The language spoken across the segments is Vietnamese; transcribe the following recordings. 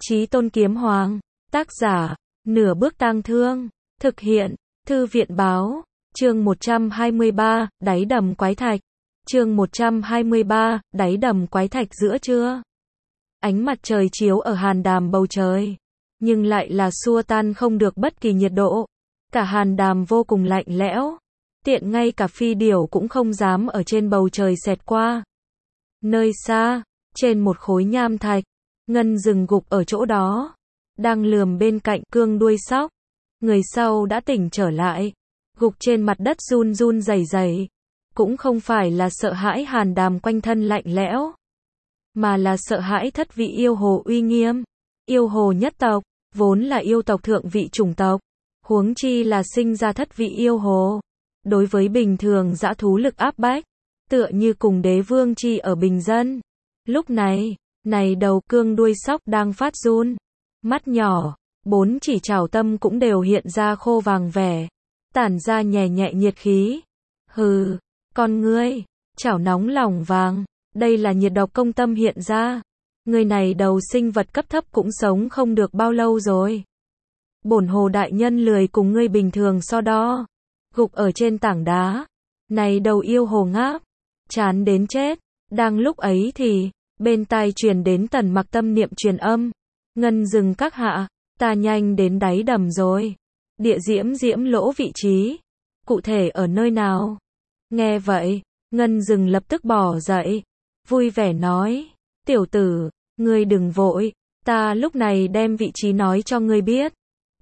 Chí Tôn Kiếm Hoàng. Tác giả, Nửa Bước Tang Thương. Thực hiện, Thư viện Báo. Chương 123, đáy đầm quái thạch. Chương 123, đáy đầm quái thạch. Giữa trưa, ánh mặt trời chiếu ở hàn đàm bầu trời, nhưng lại là xua tan không được bất kỳ nhiệt độ. Cả hàn đàm vô cùng lạnh lẽo, tiện ngay cả phi điểu cũng không dám ở trên bầu trời xẹt qua. Nơi xa, trên một khối nham thạch, Ngân Dừng gục ở chỗ đó, đang lườm bên cạnh cương đuôi sóc. Người sau đã tỉnh trở lại, gục trên mặt đất run run rẩy rẩy, cũng không phải là sợ hãi hàn đàm quanh thân lạnh lẽo, mà là sợ hãi thất vị yêu hồ uy nghiêm. Yêu hồ nhất tộc, vốn là yêu tộc thượng vị chủng tộc, huống chi là sinh ra thất vị yêu hồ. Đối với bình thường dã thú lực áp bách, tựa như cùng đế vương chi ở bình dân. Lúc này, đầu cương đuôi sóc đang phát run, mắt nhỏ, bốn chỉ chảo tâm cũng đều hiện ra khô vàng vẻ, tản ra nhẹ nhẹ nhiệt khí. Hừ, con ngươi, chảo nóng lòng vàng, đây là nhiệt độc công tâm hiện ra. Người này đầu sinh vật cấp thấp cũng sống không được bao lâu rồi. Bổn hồ đại nhân lười cùng ngươi bình thường so đo. Gục ở trên tảng đá, này đầu yêu hồ ngáp, chán đến chết. Đang lúc ấy thì, bên tai truyền đến Tần Mặc tâm niệm truyền âm. Ngân Dừng các hạ, ta nhanh đến đáy đầm rồi. Địa diễm lỗ vị trí, cụ thể ở nơi nào? Nghe vậy, Ngân Dừng lập tức bò dậy, vui vẻ nói, tiểu tử, ngươi đừng vội, ta lúc này đem vị trí nói cho ngươi biết.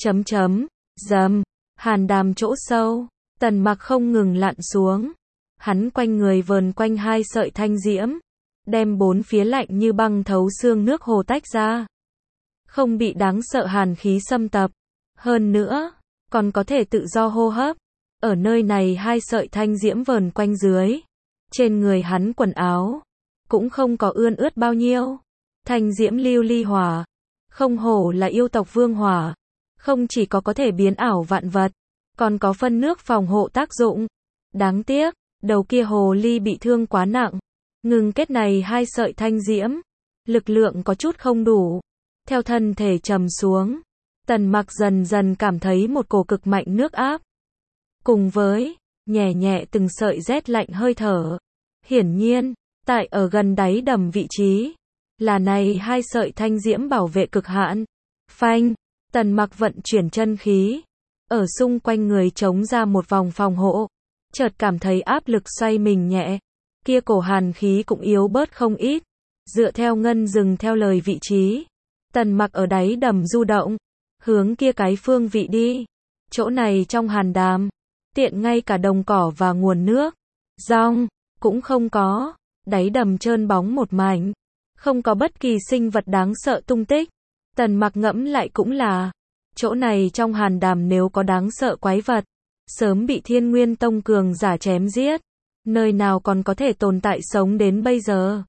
Dầm, hàn đàm chỗ sâu, Tần Mặc không ngừng lặn xuống. Hắn quanh người vờn quanh hai sợi thanh diễm, đem bốn phía lạnh như băng thấu xương nước hồ tách ra. Không bị đáng sợ hàn khí xâm tập. Hơn nữa, còn có thể tự do hô hấp. Ở nơi này hai sợi thanh diễm vờn quanh dưới. Trên người hắn quần áo, cũng không có ươn ướt bao nhiêu. Thanh diễm lưu ly hỏa. Không hổ là yêu tộc vương hỏa. Không chỉ có thể biến ảo vạn vật, còn có phân nước phòng hộ tác dụng. Đáng tiếc, đầu kia hồ ly bị thương quá nặng. Ngừng kết này hai sợi thanh diễm, lực lượng có chút không đủ. Theo thân thể trầm xuống, Tần Mặc dần dần cảm thấy một cổ cực mạnh nước áp, cùng với nhẹ nhẹ từng sợi rét lạnh hơi thở. Hiển nhiên, tại ở gần đáy đầm vị trí, là này hai sợi thanh diễm bảo vệ cực hạn. Phanh, Tần Mặc vận chuyển chân khí, ở xung quanh người chống ra một vòng phòng hộ, chợt cảm thấy áp lực xoay mình nhẹ, kia cổ hàn khí cũng yếu bớt không ít. Dựa theo Ngân Dừng theo lời vị trí, Tần Mặc ở đáy đầm du động, hướng kia cái phương vị đi. Chỗ này trong hàn đàm, tiện ngay cả đồng cỏ và nguồn nước, rong, cũng không có. Đáy đầm trơn bóng một mảnh, không có bất kỳ sinh vật đáng sợ tung tích. Tần Mặc ngẫm lại cũng là, chỗ này trong hàn đàm nếu có đáng sợ quái vật, sớm bị Thiên Nguyên Tông cường giả chém giết. Nơi nào còn có thể tồn tại sống đến bây giờ?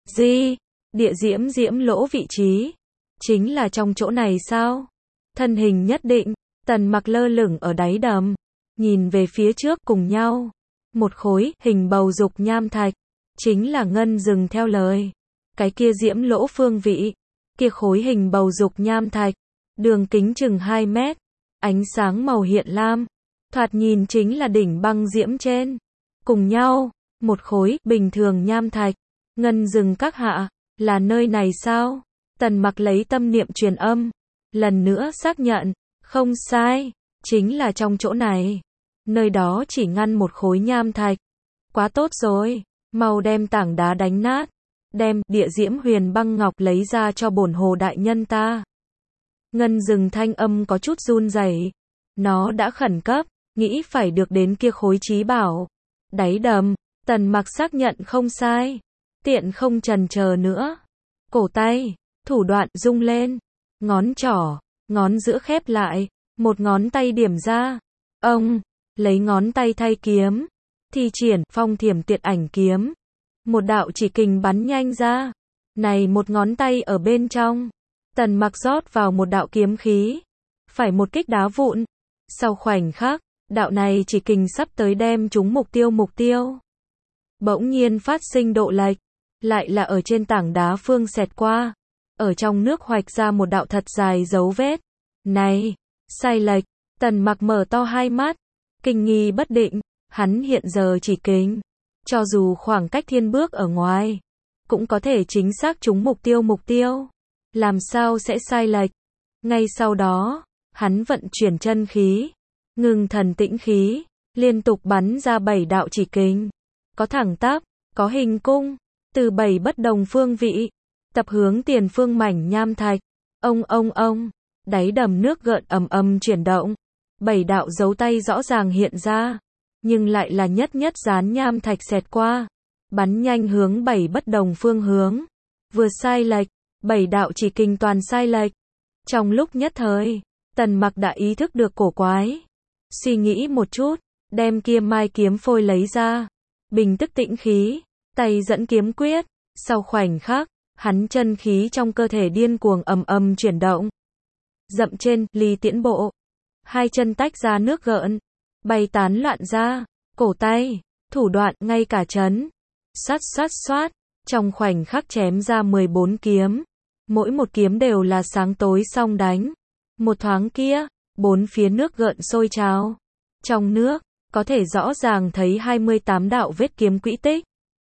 Địa diễm lỗ vị trí, chính là trong chỗ này sao? Thân hình nhất định, Tần Mặc lơ lửng ở đáy đầm, nhìn về phía trước cùng nhau. Một khối hình bầu dục nham thạch, chính là Ngân Dừng theo lời. Cái kia diễm lỗ phương vị, kia khối hình bầu dục nham thạch, đường kính chừng 2 mét, ánh sáng màu hiện lam, thoạt nhìn chính là đỉnh băng diễm trên. Cùng nhau, một khối bình thường nham thạch. Ngân Dừng các hạ, là nơi này sao? Tần Mặc lấy tâm niệm truyền âm, lần nữa xác nhận, không sai, chính là trong chỗ này. Nơi đó chỉ ngăn một khối nham thạch. Quá tốt rồi, mau đem tảng đá đánh nát, đem địa diễm huyền băng ngọc lấy ra cho bổn hồ đại nhân ta. Ngân Dừng thanh âm có chút run rẩy, nó đã khẩn cấp, nghĩ phải được đến kia khối chí bảo. Đáy đầm, Tần Mặc xác nhận không sai, tiện không chần chờ nữa. Cổ tay, thủ đoạn rung lên, ngón trỏ, ngón giữa khép lại, một ngón tay điểm ra. Ông, lấy ngón tay thay kiếm, thi triển phong thiểm tiệt ảnh kiếm. Một đạo chỉ kình bắn nhanh ra. Này một ngón tay ở bên trong, Tần Mặc rót vào một đạo kiếm khí, phải một kích đá vụn. Sau khoảnh khắc, đạo này chỉ kình sắp tới đem trúng mục tiêu. Bỗng nhiên phát sinh độ lệch, lại là ở trên tảng đá phương xẹt qua. ở trong nước hoạch ra một đạo thật dài dấu vết. Này, sai lệch, Tần Mặc mở to hai mắt, kinh nghi bất định, hắn hiện giờ chỉ kính, cho dù khoảng cách thiên bước ở ngoài, cũng có thể chính xác trúng mục tiêu, làm sao sẽ sai lệch. Ngay sau đó, hắn vận chuyển chân khí, ngưng thần tĩnh khí, liên tục bắn ra 7 đạo chỉ kình, có thẳng tắp, có hình cung, từ 7 bất đồng phương vị, tập hướng tiền phương mảnh nham thạch. Ông, đáy đầm nước gợn ầm ầm chuyển động, 7 đạo dấu tay rõ ràng hiện ra, nhưng lại là nhất dán nham thạch xẹt qua, bắn nhanh hướng 7 bất đồng phương hướng, vừa sai lệch, 7 đạo chỉ kình toàn sai lệch. Trong lúc nhất thời, Tần Mặc đã ý thức được cổ quái, suy nghĩ một chút, đem kia mai kiếm phôi lấy ra, bình tức tĩnh khí, tay dẫn kiếm quyết, sau khoảnh khắc, hắn chân khí trong cơ thể điên cuồng ầm chuyển động. Dậm trên, ly tiễn bộ, hai chân tách ra nước gợn, bay tán loạn ra, cổ tay, thủ đoạn, ngay cả chấn, xoát, trong khoảnh khắc chém ra 14 kiếm, mỗi một kiếm đều là sáng tối song đánh. Một thoáng kia, bốn phía nước gợn sôi trào, trong nước, có thể rõ ràng thấy 28 đạo vết kiếm quỹ tích,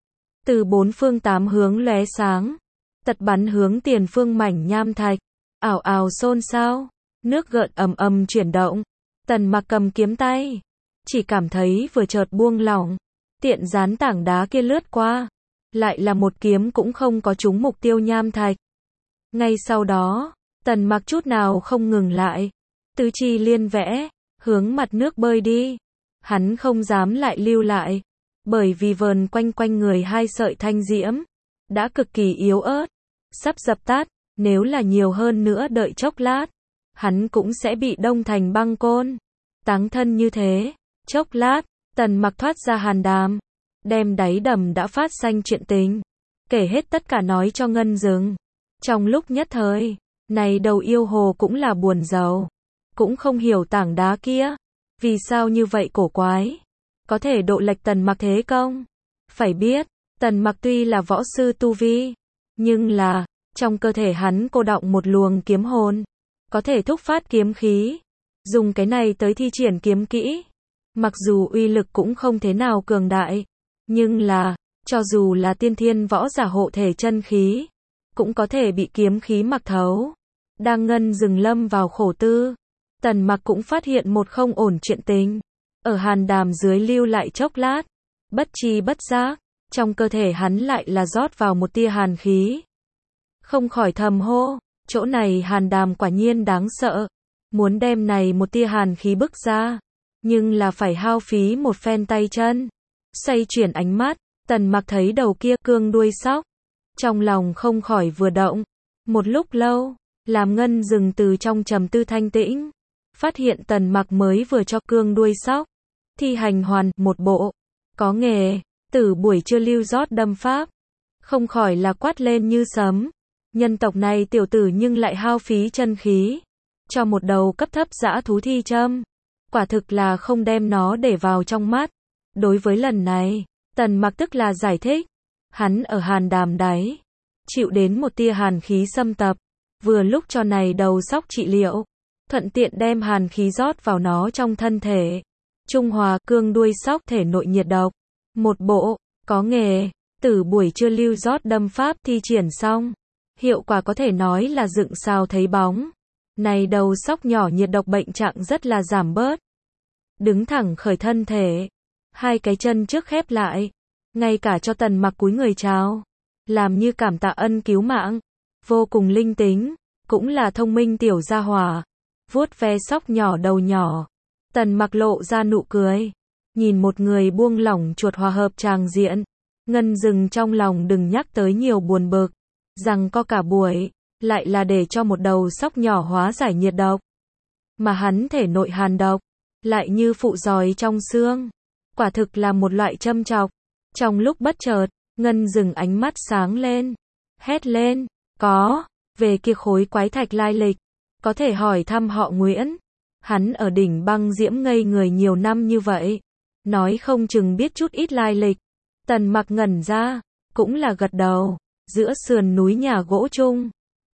từ bốn phương tám hướng lóe sáng, tật bắn hướng tiền phương mảnh nham thạch, ảo xôn xao, nước gợn ầm chuyển động. Tần Mặc cầm kiếm tay, chỉ cảm thấy vừa chợt buông lỏng, tiện dán tảng đá kia lướt qua, lại là một kiếm cũng không có trúng mục tiêu nham thạch. Ngay sau đó, Tần Mặc chút nào không ngừng lại, tứ chi liên vẽ, hướng mặt nước bơi đi. Hắn không dám lại lưu lại, bởi vì vờn quanh người hai sợi thanh diễm, đã cực kỳ yếu ớt, sắp dập tắt, nếu là nhiều hơn nữa đợi chốc lát, hắn cũng sẽ bị đông thành băng côn. Táng thân như thế, chốc lát, Tần Mặc thoát ra hàn đàm, đem đáy đầm đã phát sinh chuyện tình, kể hết tất cả nói cho Ngân Dừng. Trong lúc nhất thời, này đầu yêu hồ cũng là buồn rầu, cũng không hiểu tảng đá kia, vì sao như vậy cổ quái, có thể độ lệch Tần Mặc thế công. Phải biết, Tần Mặc tuy là võ sư tu vi, nhưng là, trong cơ thể hắn cô đọng một luồng kiếm hồn, có thể thúc phát kiếm khí, dùng cái này tới thi triển kiếm kỹ. Mặc dù uy lực cũng không thế nào cường đại, nhưng là, cho dù là tiên thiên võ giả hộ thể chân khí, cũng có thể bị kiếm khí mặc thấu. Đang Ngân Dừng lâm vào khổ tư, Tần Mặc cũng phát hiện một không ổn chuyện tình. Ở hàn đàm dưới lưu lại chốc lát, bất tri bất giác, trong cơ thể hắn lại là rót vào một tia hàn khí. Không khỏi thầm hô, chỗ này hàn đàm quả nhiên đáng sợ, muốn đem này một tia hàn khí bức ra, nhưng là phải hao phí một phen tay chân. Xoay chuyển ánh mắt, Tần Mặc thấy đầu kia cương đuôi sóc, trong lòng không khỏi vừa động. Một lúc lâu, làm Ngân Dừng từ trong trầm tư thanh tĩnh, phát hiện Tần Mặc mới vừa cho cương đuôi sóc thi hành hoàn một bộ có nghề từ buổi trưa lưu rót đâm pháp, không khỏi là quát lên như sấm. Nhân tộc này tiểu tử nhưng lại hao phí chân khí cho một đầu cấp thấp dã thú thi châm, quả thực là không đem nó để vào trong mắt. Đối với lần này, Tần Mặc tức là giải thích, hắn ở hàn đàm đáy chịu đến một tia hàn khí xâm tập, vừa lúc cho này đầu sóc trị liệu, thuận tiện đem hàn khí rót vào nó trong thân thể, trung hòa cương đuôi sóc thể nội nhiệt độc. Một bộ có nghề từ buổi trưa lưu rót đâm pháp thi triển xong, hiệu quả có thể nói là dựng sao thấy bóng. Này đầu sóc nhỏ nhiệt độc bệnh trạng rất là giảm bớt, đứng thẳng khởi thân thể, hai cái chân trước khép lại, ngay cả cho Tần Mặc cúi người chào, làm như cảm tạ ân cứu mạng. Vô cùng linh tính, cũng là thông minh tiểu gia hỏa, vuốt ve sóc nhỏ đầu nhỏ. Tần Mặc lộ ra nụ cười, nhìn một người buông lỏng chuột hòa hợp tràng diện. Ngân Dừng trong lòng đừng nhắc tới nhiều buồn bực, rằng có cả buổi, lại là để cho một đầu sóc nhỏ hóa giải nhiệt độc. Mà hắn thể nội hàn độc, lại như phụ giòi trong xương, quả thực là một loại châm chọc. Trong lúc bất chợt, Ngân Dừng ánh mắt sáng lên, hét lên, có, về kia khối quái thạch lai lịch, có thể hỏi thăm họ Nguyễn. Hắn ở đỉnh băng diễm ngây người nhiều năm như vậy, nói không chừng biết chút ít lai lịch. Tần Mặc ngẩn ra, cũng là gật đầu. Giữa sườn núi nhà gỗ chung,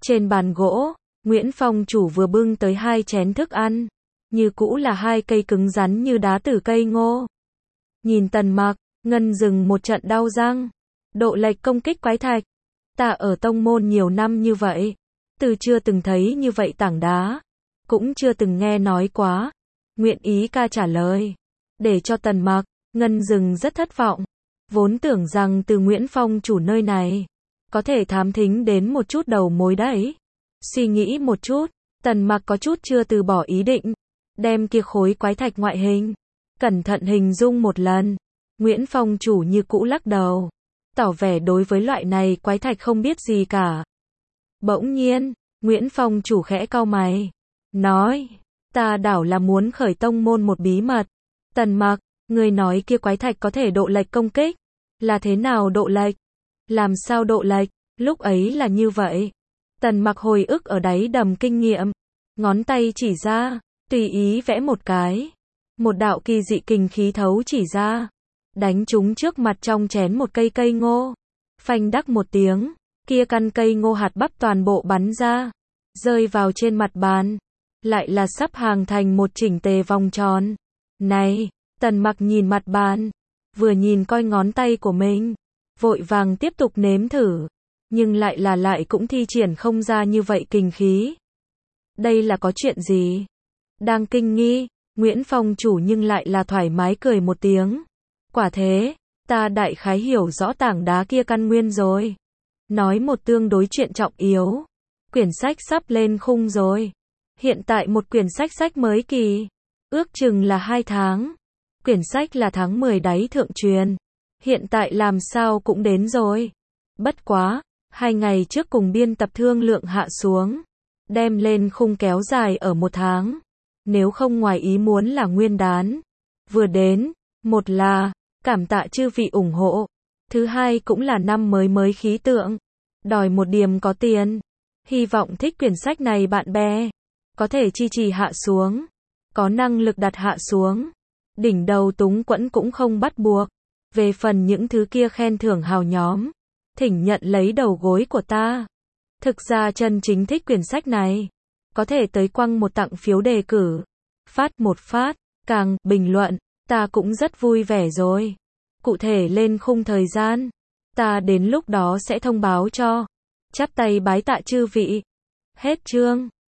Trên bàn gỗ, Nguyễn Phong chủ vừa bưng tới 2 chén thức ăn, như cũ là 2 cây cứng rắn như đá từ cây ngô. Nhìn Tần Mặc, Ngân dừng một trận đau răng. Độ lệch công kích quái thạch. Ta ở tông môn nhiều năm như vậy, từ chưa từng thấy như vậy tảng đá, cũng chưa từng nghe nói quá. Nguyện ý ca trả lời. Để cho Tần Mặc, Ngân dừng rất thất vọng. Vốn tưởng rằng từ Nguyễn Phong chủ nơi này, có thể thám thính đến một chút đầu mối đấy. Suy nghĩ một chút, Tần Mặc có chút chưa từ bỏ ý định. Đem kia khối quái thạch ngoại hình, cẩn thận hình dung một lần. Nguyễn Phong chủ như cũ lắc đầu, tỏ vẻ đối với loại này quái thạch không biết gì cả. Bỗng nhiên, Nguyễn Phong chủ khẽ cau mày, nói, ta đảo là muốn khởi tông môn một bí mật. Tần Mặc, người nói kia quái thạch có thể độ lệch công kích, là thế nào độ lệch? Làm sao độ lệch? Lúc ấy là như vậy. Tần Mặc hồi ức ở đáy đầm kinh nghiệm, ngón tay chỉ ra, tùy ý vẽ một cái. Một đạo kỳ dị kình khí thấu chỉ ra, đánh trúng trước mặt trong chén một cây ngô. Phanh đắc một tiếng, kia căn cây ngô hạt bắp toàn bộ bắn ra, rơi vào trên mặt bàn, lại là sắp hàng thành một chỉnh tề vòng tròn. Này, Tần Mặc nhìn mặt bàn, vừa nhìn coi ngón tay của mình, vội vàng tiếp tục nếm thử, nhưng lại cũng thi triển không ra như vậy kình khí. Đây là có chuyện gì? Đang kinh nghi, Nguyễn Phong chủ nhưng lại là thoải mái cười một tiếng. Quả thế, ta đại khái hiểu rõ tảng đá kia căn nguyên rồi. Nói một tương đối chuyện trọng yếu. Quyển sách sắp lên khung rồi. Hiện tại một quyển sách mới kỳ, ước chừng là 2 tháng. Quyển sách là tháng 10 đáy thượng truyền. Hiện tại làm sao cũng đến rồi. Bất quá, 2 ngày trước cùng biên tập thương lượng hạ xuống, đem lên khung kéo dài ở 1 tháng. Nếu không ngoài ý muốn là nguyên đán vừa đến, một là cảm tạ chư vị ủng hộ, thứ hai cũng là năm mới khí tượng, đòi một điểm có tiền. Hy vọng thích quyển sách này bạn bè có thể chi trì hạ xuống, có năng lực đặt hạ xuống. Đỉnh đầu túng quẫn cũng không bắt buộc. Về phần những thứ kia khen thưởng hào nhóm, thỉnh nhận lấy đầu gối của ta. Thực ra chân chính thích quyển sách này, có thể tới quăng một tặng phiếu đề cử, phát một phát, càng bình luận, ta cũng rất vui vẻ rồi. Cụ thể lên khung thời gian, ta đến lúc đó sẽ thông báo cho. Chắp tay bái tạ chư vị. Hết chương.